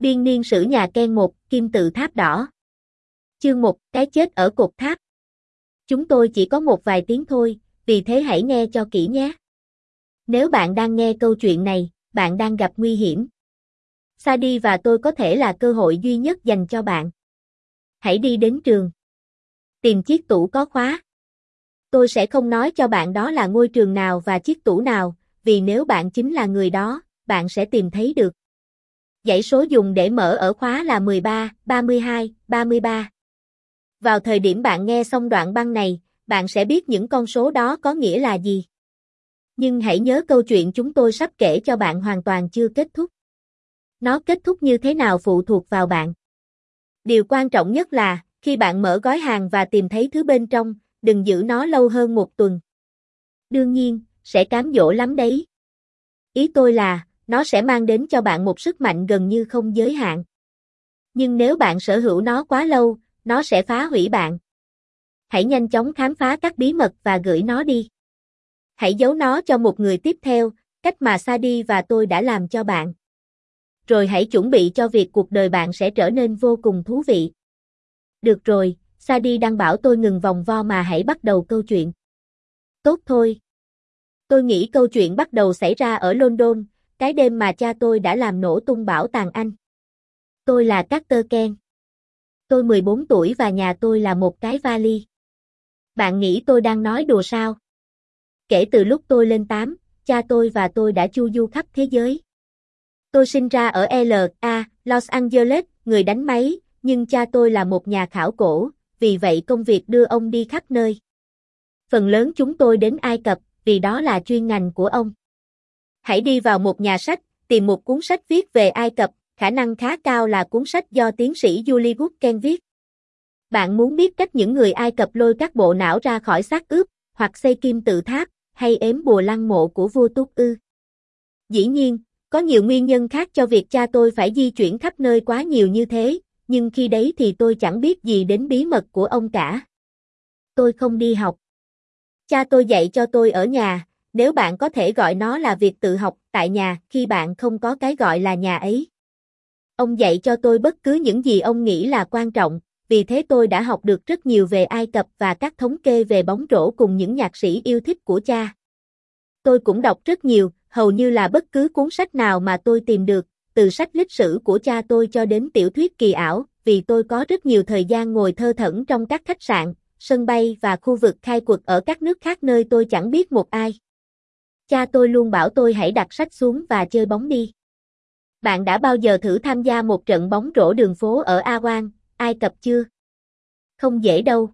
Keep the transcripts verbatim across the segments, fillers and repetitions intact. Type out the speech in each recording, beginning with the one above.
Biên niên sử nhà Ken một, kim tự tháp đỏ. Chương một, cái chết ở cột tháp. Chúng tôi chỉ có một vài tiếng thôi, vì thế hãy nghe cho kỹ nhé. Nếu bạn đang nghe câu chuyện này, bạn đang gặp nguy hiểm. Sadie và tôi có thể là cơ hội duy nhất dành cho bạn. Hãy đi đến trường. Tìm chiếc tủ có khóa. Tôi sẽ không nói cho bạn đó là ngôi trường nào và chiếc tủ nào, vì nếu bạn chính là người đó, bạn sẽ tìm thấy được. Dãy số dùng để mở ở khóa là mười ba, ba mươi hai, ba mươi ba. Vào thời điểm bạn nghe xong đoạn băng này, bạn sẽ biết những con số đó có nghĩa là gì. Nhưng hãy nhớ câu chuyện chúng tôi sắp kể cho bạn hoàn toàn chưa kết thúc. Nó kết thúc như thế nào phụ thuộc vào bạn. Điều quan trọng nhất là, khi bạn mở gói hàng và tìm thấy thứ bên trong, đừng giữ nó lâu hơn một tuần. Đương nhiên, sẽ cám dỗ lắm đấy. Ý tôi là, nó sẽ mang đến cho bạn một sức mạnh gần như không giới hạn. Nhưng nếu bạn sở hữu nó quá lâu, nó sẽ phá hủy bạn. Hãy nhanh chóng khám phá các bí mật và gửi nó đi. Hãy giấu nó cho một người tiếp theo, cách mà Sadie và tôi đã làm cho bạn. Rồi hãy chuẩn bị cho việc cuộc đời bạn sẽ trở nên vô cùng thú vị. Được rồi, Sadie đang bảo tôi ngừng vòng vo mà hãy bắt đầu câu chuyện. Tốt thôi. Tôi nghĩ câu chuyện bắt đầu xảy ra ở London, cái đêm mà cha tôi đã làm nổ tung bảo tàng Anh. Tôi là Carter Ken. Tôi mười bốn tuổi và nhà tôi là một cái vali. Bạn nghĩ tôi đang nói đùa sao? Kể từ lúc tôi lên tám, cha tôi và tôi đã chu du khắp thế giới. Tôi sinh ra ở L A, Los Angeles, người đánh máy, nhưng cha tôi là một nhà khảo cổ, vì vậy công việc đưa ông đi khắp nơi. Phần lớn chúng tôi đến Ai Cập, vì đó là chuyên ngành của ông. Hãy đi vào một nhà sách, tìm một cuốn sách viết về Ai Cập, khả năng khá cao là cuốn sách do tiến sĩ Julie Good Ken viết. Bạn muốn biết cách những người Ai Cập lôi các bộ não ra khỏi xác ướp, hoặc xây kim tự tháp, hay ếm bùa lăng mộ của vua Tút ư? Dĩ nhiên, có nhiều nguyên nhân khác cho việc cha tôi phải di chuyển khắp nơi quá nhiều như thế, nhưng khi đấy thì tôi chẳng biết gì đến bí mật của ông cả. Tôi không đi học. Cha tôi dạy cho tôi ở nhà, nếu bạn có thể gọi nó là việc tự học tại nhà khi bạn không có cái gọi là nhà ấy. Ông dạy cho tôi bất cứ những gì ông nghĩ là quan trọng, vì thế tôi đã học được rất nhiều về Ai Cập và các thống kê về bóng rổ cùng những nhạc sĩ yêu thích của cha. Tôi cũng đọc rất nhiều, hầu như là bất cứ cuốn sách nào mà tôi tìm được, từ sách lịch sử của cha tôi cho đến tiểu thuyết kỳ ảo, vì tôi có rất nhiều thời gian ngồi thơ thẩn trong các khách sạn, sân bay và khu vực khai quật ở các nước khác nơi tôi chẳng biết một ai. Cha tôi luôn bảo tôi hãy đặt sách xuống và chơi bóng đi. Bạn đã bao giờ thử tham gia một trận bóng rổ đường phố ở Aswan, Ai Cập chưa? Không dễ đâu.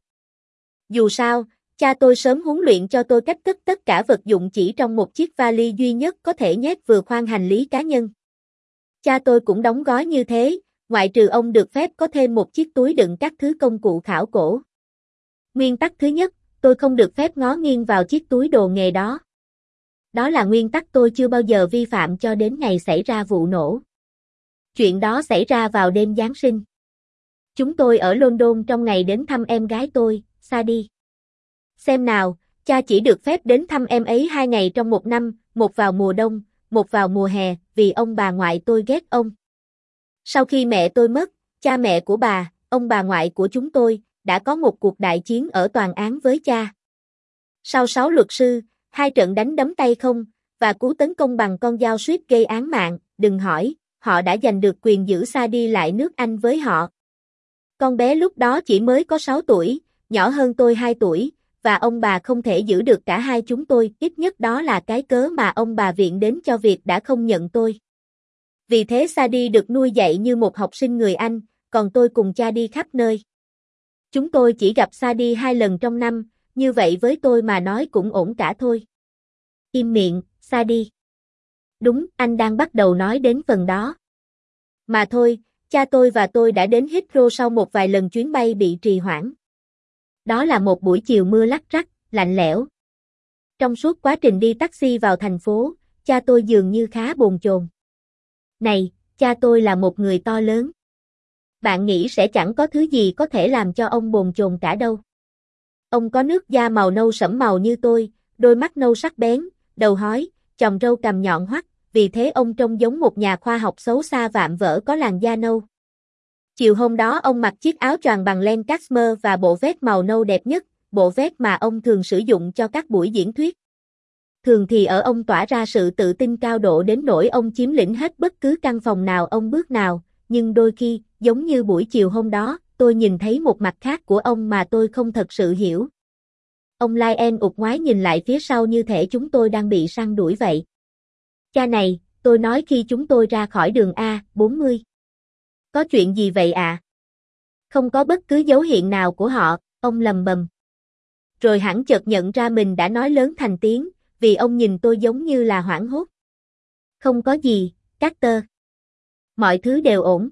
Dù sao, cha tôi sớm huấn luyện cho tôi cách cất tất cả vật dụng chỉ trong một chiếc vali duy nhất có thể nhét vừa khoang hành lý cá nhân. Cha tôi cũng đóng gói như thế, ngoại trừ ông được phép có thêm một chiếc túi đựng các thứ công cụ khảo cổ. Nguyên tắc thứ nhất, tôi không được phép ngó nghiêng vào chiếc túi đồ nghề đó. Đó là nguyên tắc tôi chưa bao giờ vi phạm cho đến ngày xảy ra vụ nổ. Chuyện đó xảy ra vào đêm Giáng sinh. Chúng tôi ở London trong ngày đến thăm em gái tôi, Sadie. Xem nào, cha chỉ được phép đến thăm em ấy hai ngày trong một năm, một vào mùa đông, một vào mùa hè, vì ông bà ngoại tôi ghét ông. Sau khi mẹ tôi mất, cha mẹ của bà, ông bà ngoại của chúng tôi, đã có một cuộc đại chiến ở tòa án với cha. Sau sáu luật sư, hai trận đánh đấm tay không, và cú tấn công bằng con dao suýt gây án mạng, đừng hỏi, họ đã giành được quyền giữ Sadie lại nước Anh với họ. Con bé lúc đó chỉ mới có sáu tuổi, nhỏ hơn tôi hai tuổi, và ông bà không thể giữ được cả hai chúng tôi, ít nhất đó là cái cớ mà ông bà viện đến cho việc đã không nhận tôi. Vì thế Sadie được nuôi dạy như một học sinh người Anh, còn tôi cùng cha đi khắp nơi. Chúng tôi chỉ gặp Sadie hai lần trong năm, như vậy với tôi mà nói cũng ổn cả thôi. Im miệng, Sadie. Đúng, anh đang bắt đầu nói đến phần đó. Mà thôi, cha tôi và tôi đã đến Heathrow sau một vài lần chuyến bay bị trì hoãn. Đó là một buổi chiều mưa lắc rắc, lạnh lẽo. Trong suốt quá trình đi taxi vào thành phố, cha tôi dường như khá bồn chồn. Này, cha tôi là một người to lớn. Bạn nghĩ sẽ chẳng có thứ gì có thể làm cho ông bồn chồn cả đâu. Ông có nước da màu nâu sẫm màu như tôi, đôi mắt nâu sắc bén, đầu hói, chòm râu cằm nhọn hoắt, vì thế ông trông giống một nhà khoa học xấu xa vạm vỡ có làn da nâu. Chiều hôm đó ông mặc chiếc áo choàng bằng len cashmere và bộ vest màu nâu đẹp nhất, bộ vest mà ông thường sử dụng cho các buổi diễn thuyết. Thường thì ở ông tỏa ra sự tự tin cao độ đến nỗi ông chiếm lĩnh hết bất cứ căn phòng nào ông bước nào, nhưng đôi khi, giống như buổi chiều hôm đó, tôi nhìn thấy một mặt khác của ông mà tôi không thật sự hiểu. Ông Lyle ụt ngoái nhìn lại phía sau như thể chúng tôi đang bị săn đuổi vậy. Cha này, tôi nói khi chúng tôi ra khỏi đường A bốn mươi. Có chuyện gì vậy ạ? À? Không có bất cứ dấu hiện nào của họ, ông lầm bầm. Rồi hẳn chợt nhận ra mình đã nói lớn thành tiếng, vì ông nhìn tôi giống như là hoảng hốt. Không có gì, Carter. Mọi thứ đều ổn.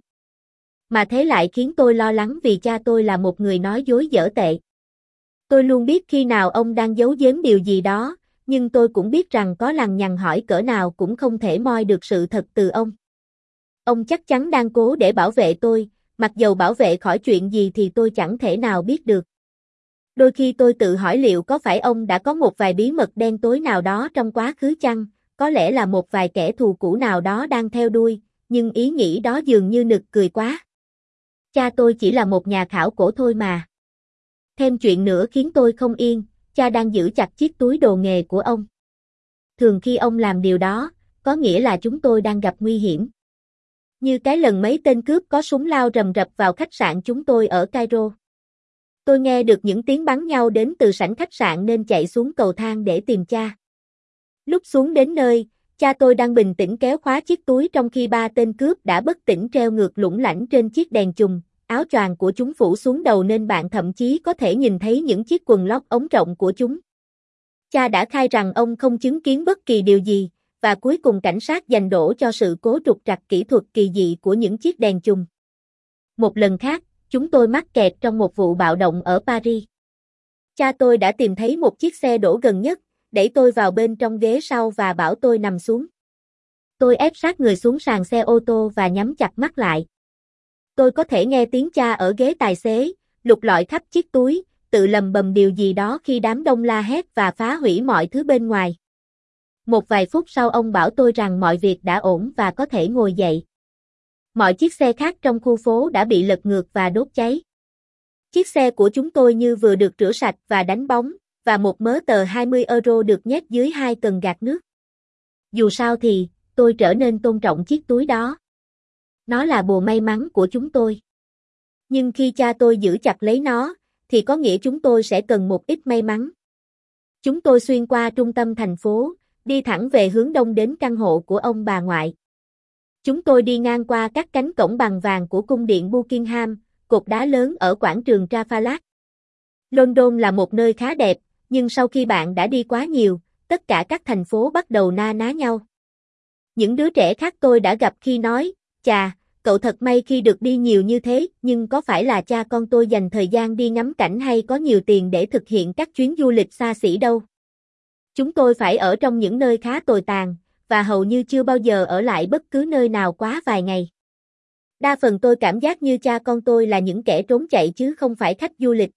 Mà thế lại khiến tôi lo lắng vì cha tôi là một người nói dối dở tệ. Tôi luôn biết khi nào ông đang giấu giếm điều gì đó, nhưng tôi cũng biết rằng có lằng nhằng hỏi cỡ nào cũng không thể moi được sự thật từ ông. Ông chắc chắn đang cố để bảo vệ tôi, mặc dầu bảo vệ khỏi chuyện gì thì tôi chẳng thể nào biết được. Đôi khi tôi tự hỏi liệu có phải ông đã có một vài bí mật đen tối nào đó trong quá khứ chăng, có lẽ là một vài kẻ thù cũ nào đó đang theo đuôi, nhưng ý nghĩ đó dường như nực cười quá. Cha tôi chỉ là một nhà khảo cổ thôi mà. Thêm chuyện nữa khiến tôi không yên, cha đang giữ chặt chiếc túi đồ nghề của ông. Thường khi ông làm điều đó, có nghĩa là chúng tôi đang gặp nguy hiểm. Như cái lần mấy tên cướp có súng lao rầm rập vào khách sạn chúng tôi ở Cairo. Tôi nghe được những tiếng bắn nhau đến từ sảnh khách sạn nên chạy xuống cầu thang để tìm cha. Lúc xuống đến nơi, cha tôi đang bình tĩnh kéo khóa chiếc túi trong khi ba tên cướp đã bất tỉnh treo ngược lủng lẳng trên chiếc đèn chùm, áo choàng của chúng phủ xuống đầu nên bạn thậm chí có thể nhìn thấy những chiếc quần lót ống rộng của chúng. Cha đã khai rằng ông không chứng kiến bất kỳ điều gì, và cuối cùng cảnh sát giành đổ cho sự cố trục trặc kỹ thuật kỳ dị của những chiếc đèn chùm. Một lần khác, chúng tôi mắc kẹt trong một vụ bạo động ở Paris. Cha tôi đã tìm thấy một chiếc xe đổ gần nhất, đẩy tôi vào bên trong ghế sau và bảo tôi nằm xuống. Tôi ép sát người xuống sàn xe ô tô và nhắm chặt mắt lại. Tôi có thể nghe tiếng cha ở ghế tài xế, lục lọi khắp chiếc túi, tự lầm bầm điều gì đó khi đám đông la hét và phá hủy mọi thứ bên ngoài. Một vài phút sau ông bảo tôi rằng mọi việc đã ổn và có thể ngồi dậy. Mọi chiếc xe khác trong khu phố đã bị lật ngược và đốt cháy. Chiếc xe của chúng tôi như vừa được rửa sạch và đánh bóng, và một mớ tờ hai mươi euro được nhét dưới hai cần gạt nước. Dù sao thì, tôi trở nên tôn trọng chiếc túi đó. Nó là bùa may mắn của chúng tôi. Nhưng khi cha tôi giữ chặt lấy nó, thì có nghĩa chúng tôi sẽ cần một ít may mắn. Chúng tôi xuyên qua trung tâm thành phố, đi thẳng về hướng đông đến căn hộ của ông bà ngoại. Chúng tôi đi ngang qua các cánh cổng bằng vàng của cung điện Buckingham, cột đá lớn ở quảng trường Trafalgar. London là một nơi khá đẹp, nhưng sau khi bạn đã đi quá nhiều, tất cả các thành phố bắt đầu na ná nhau. Những đứa trẻ khác tôi đã gặp khi nói, chà, cậu thật may khi được đi nhiều như thế, nhưng có phải là cha con tôi dành thời gian đi ngắm cảnh hay có nhiều tiền để thực hiện các chuyến du lịch xa xỉ đâu. Chúng tôi phải ở trong những nơi khá tồi tàn, và hầu như chưa bao giờ ở lại bất cứ nơi nào quá vài ngày. Đa phần tôi cảm giác như cha con tôi là những kẻ trốn chạy chứ không phải khách du lịch.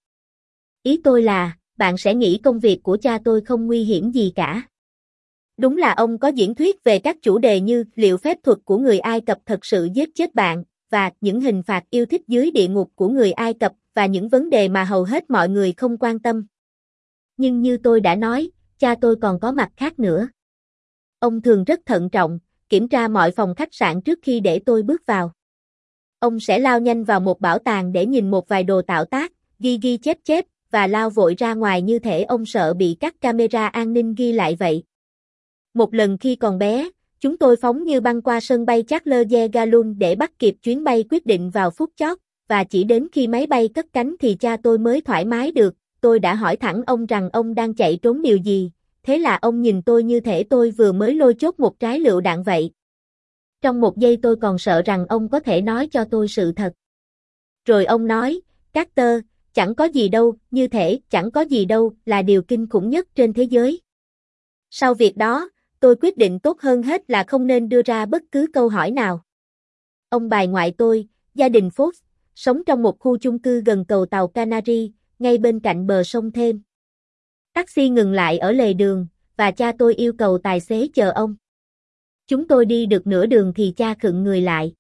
Ý tôi là, bạn sẽ nghĩ công việc của cha tôi không nguy hiểm gì cả. Đúng là ông có diễn thuyết về các chủ đề như liệu phép thuật của người Ai Cập thật sự giết chết bạn, và những hình phạt yêu thích dưới địa ngục của người Ai Cập, và những vấn đề mà hầu hết mọi người không quan tâm. Nhưng như tôi đã nói, cha tôi còn có mặt khác nữa. Ông thường rất thận trọng, kiểm tra mọi phòng khách sạn trước khi để tôi bước vào. Ông sẽ lao nhanh vào một bảo tàng để nhìn một vài đồ tạo tác, ghi ghi chép chép, và lao vội ra ngoài như thể ông sợ bị các camera an ninh ghi lại vậy. Một lần khi còn bé, chúng tôi phóng như băng qua sân bay Charles de Gaulle để bắt kịp chuyến bay quyết định vào phút chót, và chỉ đến khi máy bay cất cánh thì cha tôi mới thoải mái được. Tôi đã hỏi thẳng ông rằng ông đang chạy trốn điều gì, thế là ông nhìn tôi như thể tôi vừa mới lôi chốt một trái lựu đạn vậy. Trong một giây tôi còn sợ rằng ông có thể nói cho tôi sự thật. Rồi ông nói, Carter, chẳng có gì đâu, như thể chẳng có gì đâu là điều kinh khủng nhất trên thế giới. Sau việc đó, tôi quyết định tốt hơn hết là không nên đưa ra bất cứ câu hỏi nào. Ông bà ngoại tôi, gia đình Fox, sống trong một khu chung cư gần cầu tàu Canary, ngay bên cạnh bờ sông Thêm. Taxi ngừng lại ở lề đường, và cha tôi yêu cầu tài xế chờ ông. Chúng tôi đi được nửa đường thì cha khựng người lại.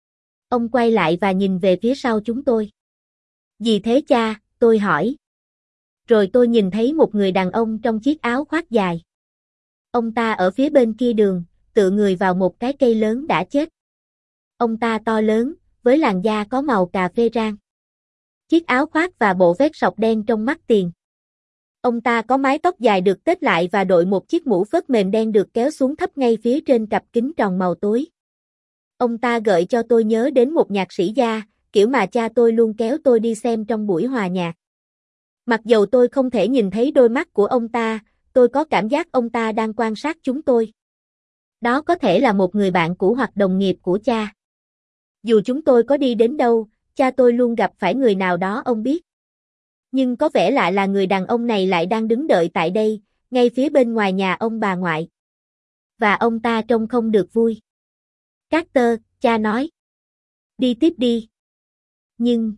Ông quay lại và nhìn về phía sau chúng tôi. Gì thế cha? Tôi hỏi. Rồi tôi nhìn thấy một người đàn ông trong chiếc áo khoác dài. Ông ta ở phía bên kia đường, tựa người vào một cái cây lớn đã chết. Ông ta to lớn, với làn da có màu cà phê rang. Chiếc áo khoác và bộ vest sọc đen trong mắt tiền. Ông ta có mái tóc dài được tết lại và đội một chiếc mũ phớt mềm đen được kéo xuống thấp ngay phía trên cặp kính tròn màu tối. Ông ta gợi cho tôi nhớ đến một nhạc sĩ gia, kiểu mà cha tôi luôn kéo tôi đi xem trong buổi hòa nhạc. Mặc dầu tôi không thể nhìn thấy đôi mắt của ông ta, tôi có cảm giác ông ta đang quan sát chúng tôi. Đó có thể là một người bạn cũ hoặc đồng nghiệp của cha. Dù chúng tôi có đi đến đâu, cha tôi luôn gặp phải người nào đó ông biết. Nhưng có vẻ lạ là người đàn ông này lại đang đứng đợi tại đây, ngay phía bên ngoài nhà ông bà ngoại. Và ông ta trông không được vui. Carter, cha nói. Đi tiếp đi. Nhưng...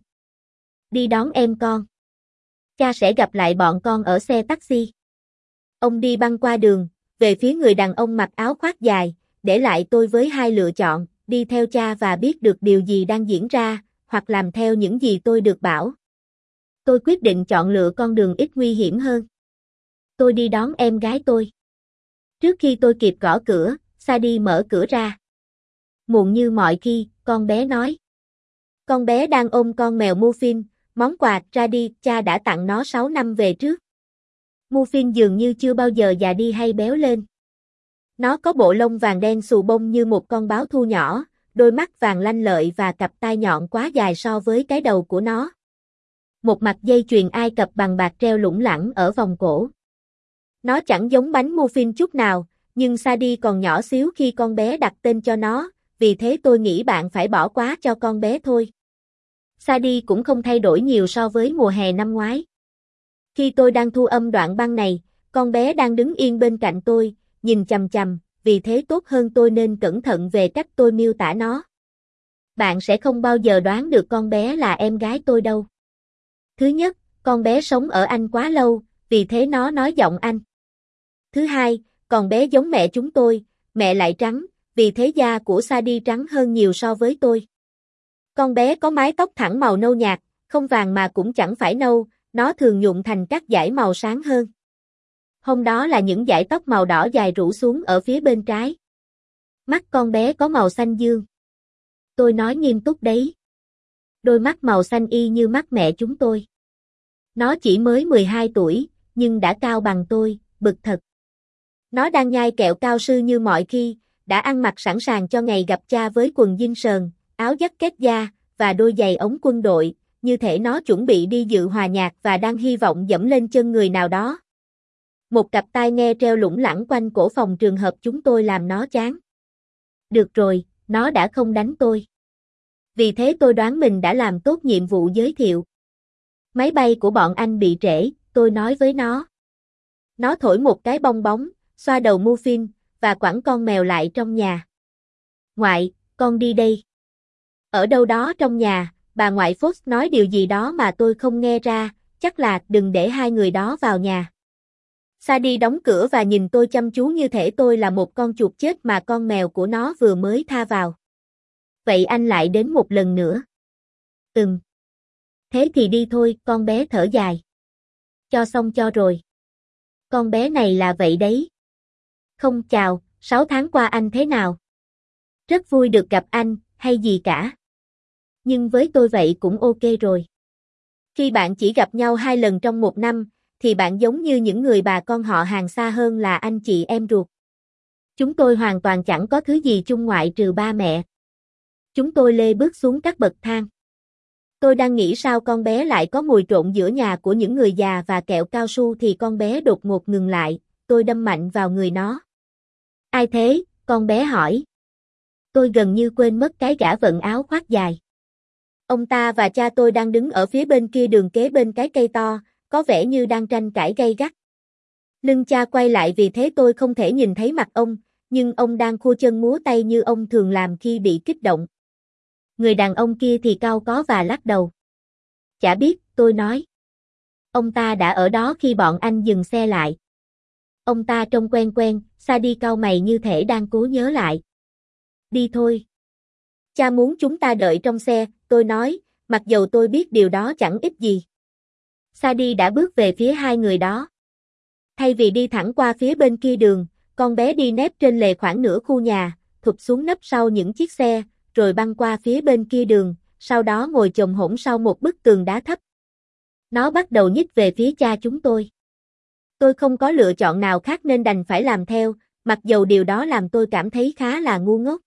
Đi đón em con. Cha sẽ gặp lại bọn con ở xe taxi. Ông đi băng qua đường, về phía người đàn ông mặc áo khoác dài, để lại tôi với hai lựa chọn, đi theo cha và biết được điều gì đang diễn ra, hoặc làm theo những gì tôi được bảo. Tôi quyết định chọn lựa con đường ít nguy hiểm hơn. Tôi đi đón em gái tôi. Trước khi tôi kịp gõ cửa, Sadie mở cửa ra. Muộn như mọi khi, con bé nói. Con bé đang ôm con mèo Muffin, món quà Radie cha đã tặng nó sáu năm về trước. Muffin dường như chưa bao giờ già đi hay béo lên. Nó có bộ lông vàng đen xù bông như một con báo thu nhỏ, đôi mắt vàng lanh lợi và cặp tai nhọn quá dài so với cái đầu của nó. Một mặt dây chuyền Ai Cập bằng bạc treo lủng lẳng ở vòng cổ. Nó chẳng giống bánh muffin chút nào, nhưng Sadie còn nhỏ xíu khi con bé đặt tên cho nó, vì thế tôi nghĩ bạn phải bỏ qua cho con bé thôi. Sadie cũng không thay đổi nhiều so với mùa hè năm ngoái. Khi tôi đang thu âm đoạn băng này, con bé đang đứng yên bên cạnh tôi, nhìn chằm chằm, vì thế tốt hơn tôi nên cẩn thận về cách tôi miêu tả nó. Bạn sẽ không bao giờ đoán được con bé là em gái tôi đâu. Thứ nhất, con bé sống ở Anh quá lâu, vì thế nó nói giọng Anh. Thứ hai, con bé giống mẹ chúng tôi, mẹ lại trắng, vì thế da của Sadie trắng hơn nhiều so với tôi. Con bé có mái tóc thẳng màu nâu nhạt, không vàng mà cũng chẳng phải nâu, nó thường nhuộm thành các dải màu sáng hơn. Hôm đó là những dải tóc màu đỏ dài rủ xuống ở phía bên trái. Mắt con bé có màu xanh dương. Tôi nói nghiêm túc đấy. Đôi mắt màu xanh y như mắt mẹ chúng tôi. Nó chỉ mới mười hai tuổi, nhưng đã cao bằng tôi, bực thật. Nó đang nhai kẹo cao su như mọi khi, đã ăn mặc sẵn sàng cho ngày gặp cha với quần jean sờn, áo jacket da, và đôi giày ống quân đội, như thể nó chuẩn bị đi dự hòa nhạc và đang hy vọng dẫm lên chân người nào đó. Một cặp tai nghe treo lủng lẳng quanh cổ phòng trường hợp chúng tôi làm nó chán. Được rồi, nó đã không đánh tôi. Vì thế tôi đoán mình đã làm tốt nhiệm vụ giới thiệu. Máy bay của bọn anh bị trễ, tôi nói với nó. Nó thổi một cái bong bóng, xoa đầu Muffin, và quẳng con mèo lại trong nhà. Ngoại, con đi đây. Ở đâu đó trong nhà, bà ngoại Fox nói điều gì đó mà tôi không nghe ra, chắc là đừng để hai người đó vào nhà. Sadie đóng cửa và nhìn tôi chăm chú như thể tôi là một con chuột chết mà con mèo của nó vừa mới tha vào. Vậy anh lại đến một lần nữa. Ừm. Thế thì đi thôi, con bé thở dài. Cho xong cho rồi. Con bé này là vậy đấy. Không chào, sáu tháng qua anh thế nào? Rất vui được gặp anh, hay gì cả. Nhưng với tôi vậy cũng ok rồi. Khi bạn chỉ gặp nhau hai lần trong một năm, thì bạn giống như những người bà con họ hàng xa hơn là anh chị em ruột. Chúng tôi hoàn toàn chẳng có thứ gì chung ngoại trừ ba mẹ. Chúng tôi lê bước xuống các bậc thang. Tôi đang nghĩ sao con bé lại có mùi trộn giữa nhà của những người già và kẹo cao su thì con bé đột ngột ngừng lại, tôi đâm mạnh vào người nó. Ai thế? Con bé hỏi. Tôi gần như quên mất cái gã vận áo khoác dài. Ông ta và cha tôi đang đứng ở phía bên kia đường kế bên cái cây to, có vẻ như đang tranh cãi gay gắt. Lưng cha quay lại vì thế tôi không thể nhìn thấy mặt ông, nhưng ông đang khua chân múa tay như ông thường làm khi bị kích động. Người đàn ông kia thì cau có và lắc đầu. Chả biết, tôi nói. Ông ta đã ở đó khi bọn anh dừng xe lại. Ông ta trông quen quen, Sadie cau mày như thể đang cố nhớ lại. Đi thôi. Cha muốn chúng ta đợi trong xe, tôi nói, mặc dầu tôi biết điều đó chẳng ích gì. Sadie đã bước về phía hai người đó. Thay vì đi thẳng qua phía bên kia đường, con bé đi nép trên lề khoảng nửa khu nhà, thụp xuống nấp sau những chiếc xe, rồi băng qua phía bên kia đường, sau đó ngồi chồm hổm sau một bức tường đá thấp. Nó bắt đầu nhích về phía cha chúng tôi. Tôi không có lựa chọn nào khác nên đành phải làm theo, mặc dầu điều đó làm tôi cảm thấy khá là ngu ngốc.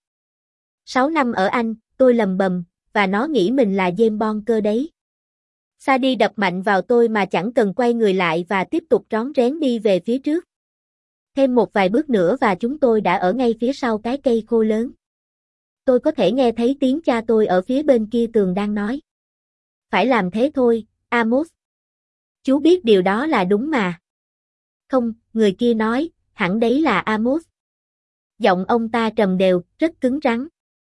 Sáu năm ở Anh, tôi lầm bầm, và nó nghĩ mình là James Bond cơ đấy. Sadie đập mạnh vào tôi mà chẳng cần quay người lại và tiếp tục rón rén đi về phía trước. Thêm một vài bước nữa và chúng tôi đã ở ngay phía sau cái cây khô lớn. Tôi có thể nghe thấy tiếng cha tôi ở phía bên kia tường đang nói. Phải làm thế thôi, Amos. Chú biết điều đó là đúng mà. Không, người kia nói, hẳn đấy là Amos. Giọng ông ta trầm đều, rất cứng rắn.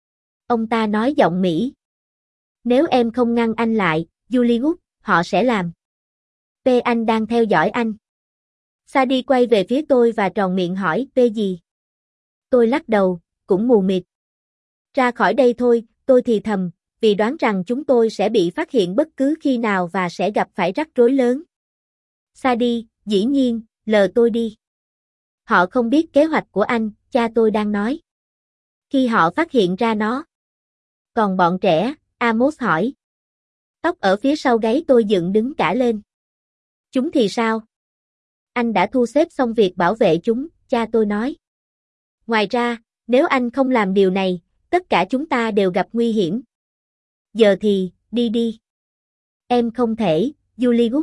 Ông ta nói giọng Mỹ. Nếu em không ngăn anh lại, Julius, họ sẽ làm. P anh đang theo dõi anh. Sadie quay về phía tôi và tròn miệng hỏi, P gì? Tôi lắc đầu, cũng mù mịt. Ra khỏi đây thôi, tôi thì thầm, vì đoán rằng chúng tôi sẽ bị phát hiện bất cứ khi nào và sẽ gặp phải rắc rối lớn. Sadie, dĩ nhiên, lờ tôi đi. Họ không biết kế hoạch của anh, cha tôi đang nói. Khi họ phát hiện ra nó. Còn bọn trẻ, Amos hỏi. Tóc ở phía sau gáy tôi dựng đứng cả lên. Chúng thì sao? Anh đã thu xếp xong việc bảo vệ chúng, cha tôi nói. Ngoài ra, nếu anh không làm điều này, tất cả chúng ta đều gặp nguy hiểm. Giờ thì, đi đi. Em không thể, Julius.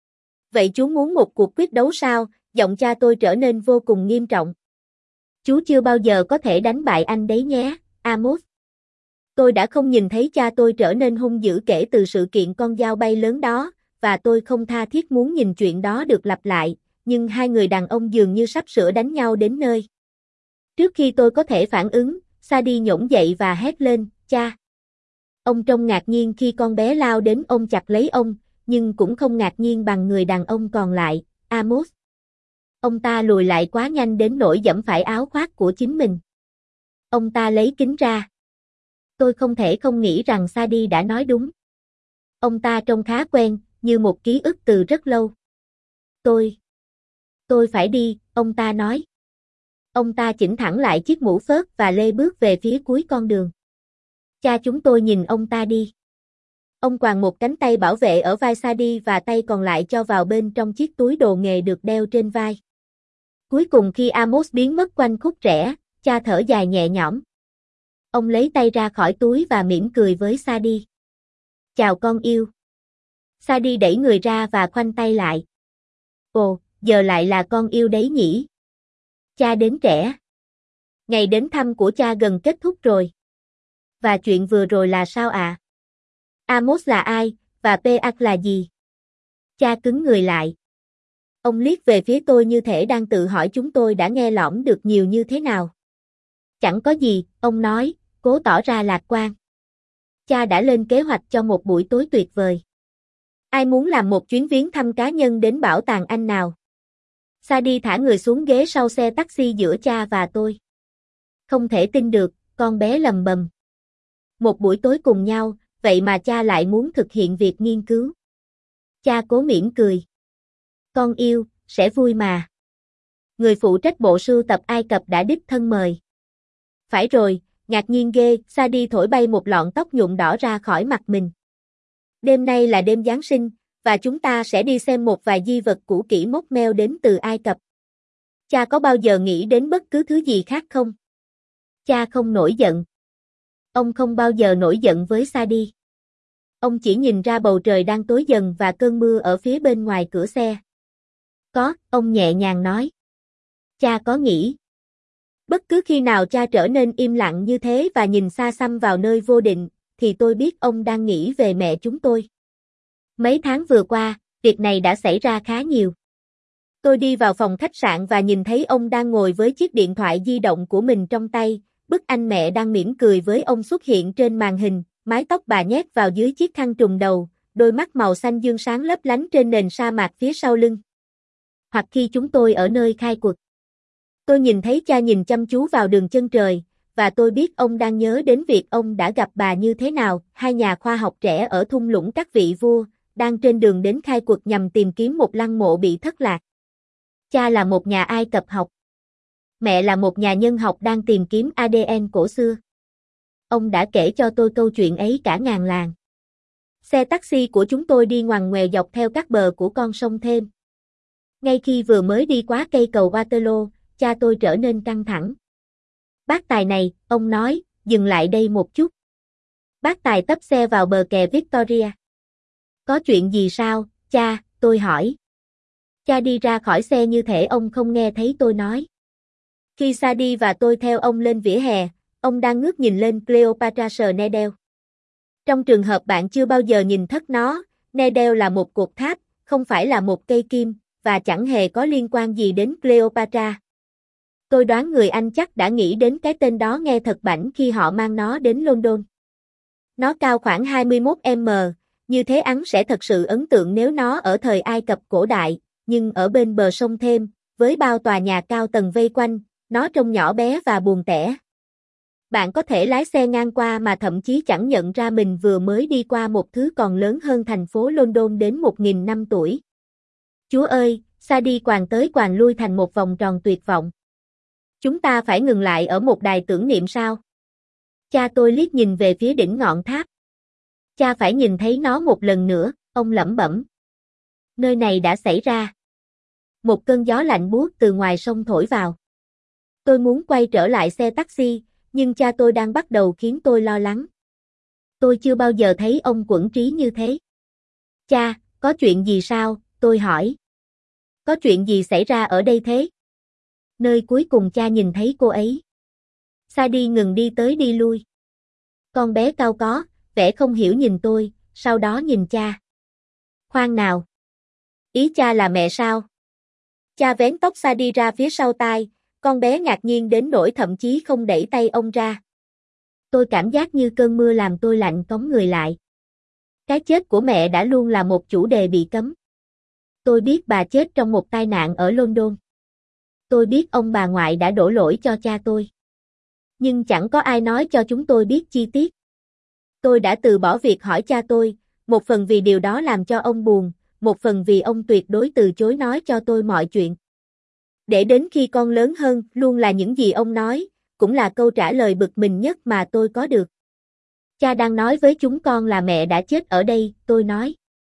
Vậy chú muốn một cuộc quyết đấu sao? Giọng cha tôi trở nên vô cùng nghiêm trọng. Chú chưa bao giờ có thể đánh bại anh đấy nhé, Amos. Tôi đã không nhìn thấy cha tôi trở nên hung dữ kể từ sự kiện con dao bay lớn đó, và tôi không tha thiết muốn nhìn chuyện đó được lặp lại, nhưng hai người đàn ông dường như sắp sửa đánh nhau đến nơi. Trước khi tôi có thể phản ứng, Sadie nhổm dậy và hét lên, cha. Ông trông ngạc nhiên khi con bé lao đến ôm chặt lấy ông, nhưng cũng không ngạc nhiên bằng người đàn ông còn lại, Amos. Ông ta lùi lại quá nhanh đến nỗi giẫm phải áo khoác của chính mình. Ông ta lấy kính ra. Tôi không thể không nghĩ rằng Sadie đã nói đúng. Ông ta trông khá quen, như một ký ức từ rất lâu. Tôi... Tôi phải đi, ông ta nói. Ông ta chỉnh thẳng lại chiếc mũ phớt và lê bước về phía cuối con đường. Cha chúng tôi nhìn ông ta đi. Ông quàng một cánh tay bảo vệ ở vai Sadie và tay còn lại cho vào bên trong chiếc túi đồ nghề được đeo trên vai. Cuối cùng khi Amos biến mất quanh khúc rẽ, cha thở dài nhẹ nhõm. Ông lấy tay ra khỏi túi và mỉm cười với Sadie. Chào con yêu. Sadie đẩy người ra và khoanh tay lại. Ồ, giờ lại là con yêu đấy nhỉ? Cha đến trễ. Ngày đến thăm của cha gần kết thúc rồi. Và chuyện vừa rồi là sao ạ? À? Amos là ai, và Peak là gì? Cha cứng người lại. Ông liếc về phía tôi như thể đang tự hỏi chúng tôi đã nghe lỏm được nhiều như thế nào. Chẳng có gì, ông nói, cố tỏ ra lạc quan. Cha đã lên kế hoạch cho một buổi tối tuyệt vời. Ai muốn làm một chuyến viếng thăm cá nhân đến bảo tàng Anh nào? Sadie thả người xuống ghế sau xe taxi giữa cha và tôi. Không thể tin được, con bé lầm bầm. Một buổi tối cùng nhau, vậy mà cha lại muốn thực hiện việc nghiên cứu. Cha cố mỉm cười. Con yêu, sẽ vui mà. Người phụ trách bộ sưu tập Ai Cập đã đích thân mời. Phải rồi, ngạc nhiên ghê, Sadie thổi bay một lọn tóc nhuộm đỏ ra khỏi mặt mình. Đêm nay là đêm Giáng sinh, và chúng ta sẽ đi xem một vài di vật cũ kỹ mốc meo đến từ Ai Cập. Cha có bao giờ nghĩ đến bất cứ thứ gì khác không? Cha không nổi giận. Ông không bao giờ nổi giận với Sadie. Ông chỉ nhìn ra bầu trời đang tối dần và cơn mưa ở phía bên ngoài cửa xe. Có, ông nhẹ nhàng nói. Cha có nghĩ. Bất cứ khi nào cha trở nên im lặng như thế và nhìn xa xăm vào nơi vô định, thì tôi biết ông đang nghĩ về mẹ chúng tôi. Mấy tháng vừa qua, việc này đã xảy ra khá nhiều. Tôi đi vào phòng khách sạn và nhìn thấy ông đang ngồi với chiếc điện thoại di động của mình trong tay, bức anh mẹ đang mỉm cười với ông xuất hiện trên màn hình, mái tóc bà nhét vào dưới chiếc khăn trùm đầu, đôi mắt màu xanh dương sáng lấp lánh trên nền sa mạc phía sau lưng. Hoặc khi chúng tôi ở nơi khai quật. Tôi nhìn thấy cha nhìn chăm chú vào đường chân trời, và tôi biết ông đang nhớ đến việc ông đã gặp bà như thế nào, hai nhà khoa học trẻ ở thung lũng các vị vua, đang trên đường đến khai quật nhằm tìm kiếm một lăng mộ bị thất lạc. Cha là một nhà Ai Cập học. Mẹ là một nhà nhân học đang tìm kiếm a đê en cổ xưa. Ông đã kể cho tôi câu chuyện ấy cả ngàn làng. Xe taxi của chúng tôi đi ngoằn ngoèo dọc theo các bờ của con sông Thêm. Ngay khi vừa mới đi qua cây cầu Waterloo, cha tôi trở nên căng thẳng. Bác Tài này, ông nói, dừng lại đây một chút. Bác Tài tấp xe vào bờ kè Victoria. Có chuyện gì sao, cha, tôi hỏi. Cha đi ra khỏi xe như thể ông không nghe thấy tôi nói. Khi Sadie và tôi theo ông lên vỉa hè, ông đang ngước nhìn lên Cleopatra Needle. Trong trường hợp bạn chưa bao giờ nhìn thất nó, Needle là một cột tháp, không phải là một cây kim, và chẳng hề có liên quan gì đến Cleopatra. Tôi đoán người Anh chắc đã nghĩ đến cái tên đó nghe thật bảnh khi họ mang nó đến London. Nó cao khoảng hai mươi mốt mét, như thế Ấn sẽ thật sự ấn tượng nếu nó ở thời Ai Cập cổ đại, nhưng ở bên bờ sông Thêm, với bao tòa nhà cao tầng vây quanh, nó trông nhỏ bé và buồn tẻ. Bạn có thể lái xe ngang qua mà thậm chí chẳng nhận ra mình vừa mới đi qua một thứ còn lớn hơn thành phố London đến một nghìn năm tuổi. Chúa ơi, Sadie quàng tới quàng lui thành một vòng tròn tuyệt vọng. Chúng ta phải ngừng lại ở một đài tưởng niệm sao? Cha tôi liếc nhìn về phía đỉnh ngọn tháp. Cha phải nhìn thấy nó một lần nữa, ông lẩm bẩm. Nơi này đã xảy ra. Một cơn gió lạnh buốt từ ngoài sông thổi vào. Tôi muốn quay trở lại xe taxi, nhưng cha tôi đang bắt đầu khiến tôi lo lắng. Tôi chưa bao giờ thấy ông quẫn trí như thế. Cha, có chuyện gì sao? Tôi hỏi. Có chuyện gì xảy ra ở đây thế? Nơi cuối cùng cha nhìn thấy cô ấy. Sadie ngừng đi tới đi lui. Con bé cao có, vẻ không hiểu nhìn tôi, sau đó nhìn cha. Khoan nào. Ý cha là mẹ sao? Cha vén tóc Sadie ra phía sau tai, con bé ngạc nhiên đến nỗi thậm chí không đẩy tay ông ra. Tôi cảm giác như cơn mưa làm tôi lạnh cống người lại. Cái chết của mẹ đã luôn là một chủ đề bị cấm. Tôi biết bà chết trong một tai nạn ở London. Tôi biết ông bà ngoại đã đổ lỗi cho cha tôi. Nhưng chẳng có ai nói cho chúng tôi biết chi tiết. Tôi đã từ bỏ việc hỏi cha tôi, một phần vì điều đó làm cho ông buồn, một phần vì ông tuyệt đối từ chối nói cho tôi mọi chuyện. Để đến khi con lớn hơn, luôn là những gì ông nói, cũng là câu trả lời bực mình nhất mà tôi có được. Cha đang nói với chúng con là mẹ đã chết ở đây, tôi nói.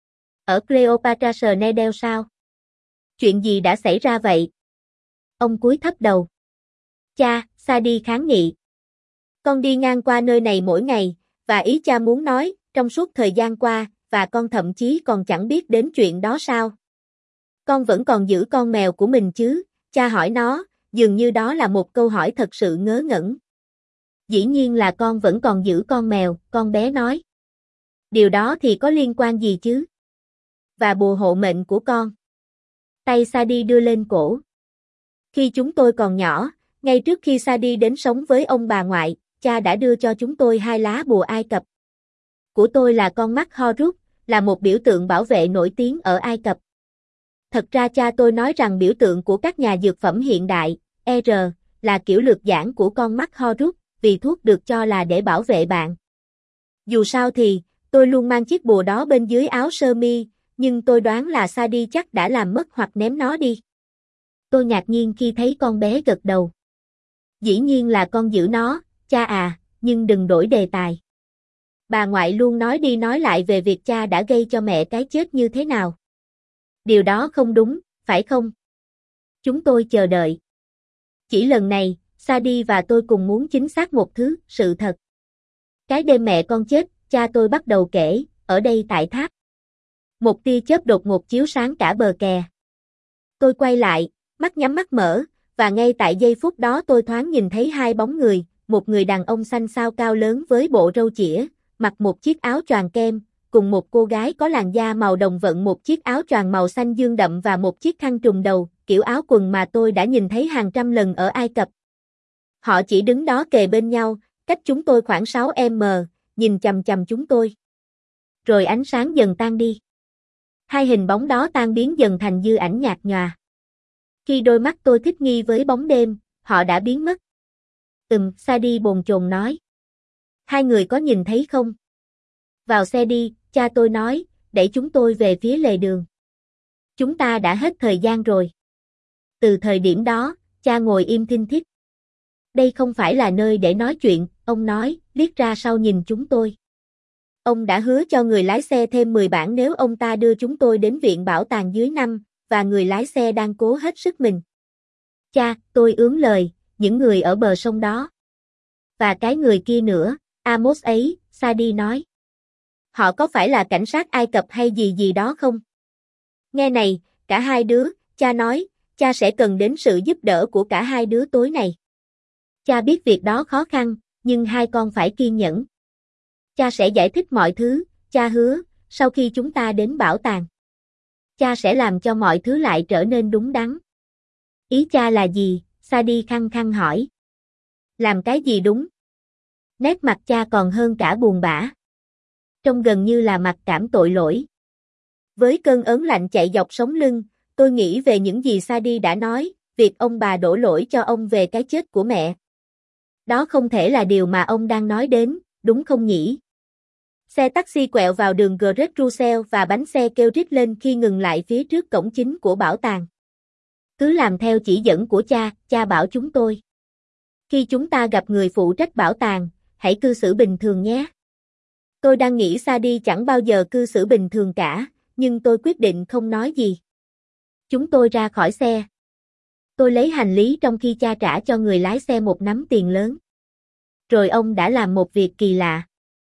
Ở Cleopatra Needle sao? Chuyện gì đã xảy ra vậy? Ông cúi thấp đầu. Cha, Sadie kháng nghị. Con đi ngang qua nơi này mỗi ngày, và ý cha muốn nói, trong suốt thời gian qua, và con thậm chí còn chẳng biết đến chuyện đó sao. Con vẫn còn giữ con mèo của mình chứ? Cha hỏi nó, dường như đó là một câu hỏi thật sự ngớ ngẩn. Dĩ nhiên là con vẫn còn giữ con mèo, con bé nói. Điều đó thì có liên quan gì chứ? Và bùa hộ mệnh của con. Tay Sadie đưa lên cổ. Khi chúng tôi còn nhỏ, ngay trước khi Sadie đến sống với ông bà ngoại, cha đã đưa cho chúng tôi hai lá bùa Ai Cập. Của tôi là con mắt Horus, là một biểu tượng bảo vệ nổi tiếng ở Ai Cập. Thật ra cha tôi nói rằng biểu tượng của các nhà dược phẩm hiện đại, R, là kiểu lược giản của con mắt Horus, vì thuốc được cho là để bảo vệ bạn. Dù sao thì, tôi luôn mang chiếc bùa đó bên dưới áo sơ mi, nhưng tôi đoán là Sadie chắc đã làm mất hoặc ném nó đi. Tôi ngạc nhiên khi thấy con bé gật đầu. Dĩ nhiên là con giữ nó, cha à, nhưng đừng đổi đề tài. Bà ngoại luôn nói đi nói lại về việc cha đã gây cho mẹ cái chết như thế nào. Điều đó không đúng, phải không? Chúng tôi chờ đợi. Chỉ lần này, Sadie và tôi cùng muốn chính xác một thứ, sự thật. Cái đêm mẹ con chết, cha tôi bắt đầu kể, ở đây tại tháp. Một tia chớp đột ngột chiếu sáng cả bờ kè. Tôi quay lại, mắt nhắm mắt mở, và ngay tại giây phút đó tôi thoáng nhìn thấy hai bóng người, một người đàn ông xanh xao cao lớn với bộ râu chĩa, mặc một chiếc áo choàng kem, cùng một cô gái có làn da màu đồng vận một chiếc áo choàng màu xanh dương đậm và một chiếc khăn trùm đầu, kiểu áo quần mà tôi đã nhìn thấy hàng trăm lần ở Ai Cập. Họ chỉ đứng đó kề bên nhau, cách chúng tôi khoảng sáu mét, nhìn chằm chằm chúng tôi. Rồi ánh sáng dần tan đi. Hai hình bóng đó tan biến dần thành dư ảnh nhạt nhòa. Khi đôi mắt tôi thích nghi với bóng đêm, họ đã biến mất. Ừm, Sadie bồn chồn nói. Hai người có nhìn thấy không? Vào xe đi, cha tôi nói, đẩy chúng tôi về phía lề đường. Chúng ta đã hết thời gian rồi. Từ thời điểm đó, cha ngồi im thinh thít. Đây không phải là nơi để nói chuyện, ông nói, liếc ra sau nhìn chúng tôi. Ông đã hứa cho người lái xe thêm mười bảng nếu ông ta đưa chúng tôi đến viện bảo tàng dưới năm, và người lái xe đang cố hết sức mình. Cha, tôi ướm lời, những người ở bờ sông đó. Và cái người kia nữa, Amos ấy, Sadie nói. Họ có phải là cảnh sát Ai Cập hay gì gì đó không? Nghe này, cả hai đứa, cha nói, cha sẽ cần đến sự giúp đỡ của cả hai đứa tối này. Cha biết việc đó khó khăn, nhưng hai con phải kiên nhẫn. Cha sẽ giải thích mọi thứ, cha hứa, sau khi chúng ta đến bảo tàng. Cha sẽ làm cho mọi thứ lại trở nên đúng đắn. Ý cha là gì? Sadie khăng khăng hỏi. Làm cái gì đúng? Nét mặt cha còn hơn cả buồn bã. Trông gần như là mặc cảm tội lỗi. Với cơn ớn lạnh chạy dọc sống lưng, tôi nghĩ về những gì Sadie đã nói, việc ông bà đổ lỗi cho ông về cái chết của mẹ. Đó không thể là điều mà ông đang nói đến, đúng không nhỉ? Xe taxi quẹo vào đường Great Russell và bánh xe kêu rít lên khi ngừng lại phía trước cổng chính của bảo tàng. Cứ làm theo chỉ dẫn của cha, cha bảo chúng tôi. Khi chúng ta gặp người phụ trách bảo tàng, hãy cư xử bình thường nhé. Tôi đang nghĩ Sadie chẳng bao giờ cư xử bình thường cả, nhưng tôi quyết định không nói gì. Chúng tôi ra khỏi xe. Tôi lấy hành lý trong khi cha trả cho người lái xe một nắm tiền lớn. Rồi ông đã làm một việc kỳ lạ.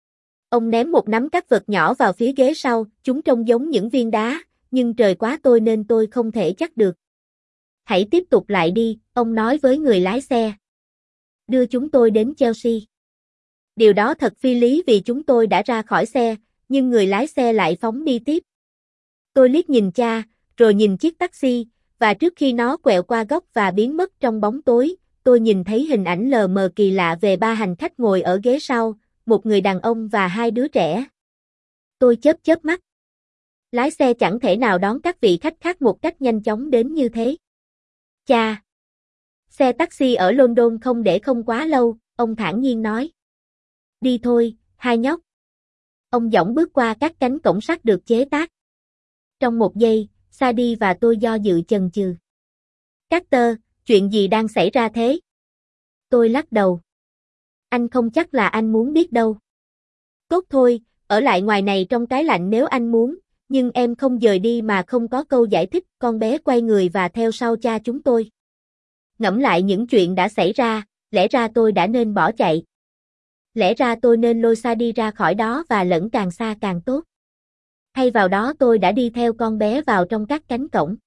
Ông ném một nắm các vật nhỏ vào phía ghế sau, chúng trông giống những viên đá, nhưng trời quá tối nên tôi không thể chắc được. Hãy tiếp tục lại đi, ông nói với người lái xe. Đưa chúng tôi đến Chelsea. Điều đó thật phi lý vì chúng tôi đã ra khỏi xe, nhưng người lái xe lại phóng đi tiếp. Tôi liếc nhìn cha, rồi nhìn chiếc taxi, và trước khi nó quẹo qua góc và biến mất trong bóng tối, tôi nhìn thấy hình ảnh lờ mờ kỳ lạ về ba hành khách ngồi ở ghế sau, một người đàn ông và hai đứa trẻ. Tôi chớp chớp mắt. Lái xe chẳng thể nào đón các vị khách khác một cách nhanh chóng đến như thế. Cha! Xe taxi ở London không để không quá lâu, ông thản nhiên nói. Đi thôi, hai nhóc. Ông dõng bước qua các cánh cổng sắt được chế tác. Trong một giây, Sadie và tôi do dự chần chừ. Carter, chuyện gì đang xảy ra thế? Tôi lắc đầu. Anh không chắc là anh muốn biết đâu. Tốt thôi, ở lại ngoài này trong cái lạnh nếu anh muốn, nhưng em không dời đi mà không có câu giải thích. Con bé quay người và theo sau cha chúng tôi. Ngẫm lại những chuyện đã xảy ra, lẽ ra tôi đã nên bỏ chạy. Lẽ ra tôi nên lôi Sadie ra khỏi đó và lẫn càng xa càng tốt. Thay vào đó tôi đã đi theo con bé vào trong các cánh cổng.